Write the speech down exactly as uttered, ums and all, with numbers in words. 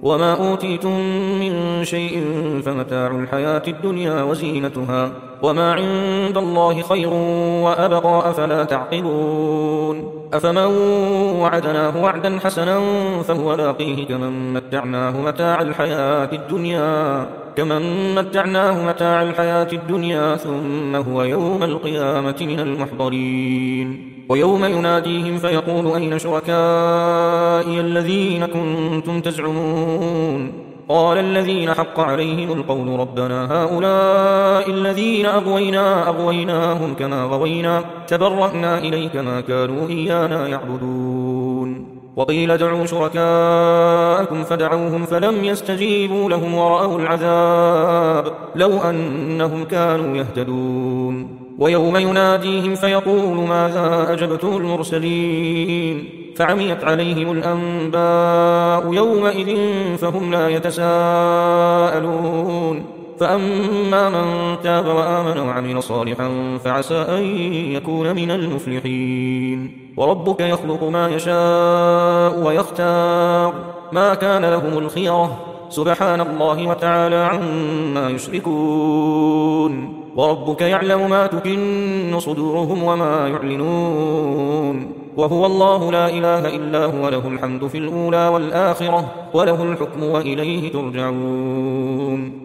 وما أوتيتم من شيء فمتاع الحياة الدنيا وزينتها وما عند الله خير وأبقى أفلا تعقلون أفمن وعدناه وعدا حسنا فهو لاقيه كمن متعناه متاع الحياة الدنيا كمن متعناه متاع الحياة الدنيا ثم هو يوم القيامة من المحضرين ويوم يناديهم فيقول أين شركائي الذين كنتم تزعمون قال الذين حق عليهم القول ربنا هؤلاء الذين أغوينا أغويناهم كما غوينا تبرأنا إليك ما كانوا إيانا يعبدون وقيل ادعوا شركاءكم فدعوهم فلم يستجيبوا لهم ورأوا العذاب لو أنهم كانوا يهتدون ويوم يناديهم فيقول ماذا أجبتم المرسلين فعميت عليهم الأنباء يومئذ فهم لا يتساءلون فأما من تاب وآمن وعمل صالحا فعسى أن يكون من المفلحين وربك يخلق ما يشاء ويختار ما كان لهم الخيرة سبحان الله وتعالى عما يشركون وربك يعلم ما تكن صدورهم وما يعلنون وهو الله لا إله إلا هو له الحمد في الأولى والآخرة وله الحكم وإليه ترجعون.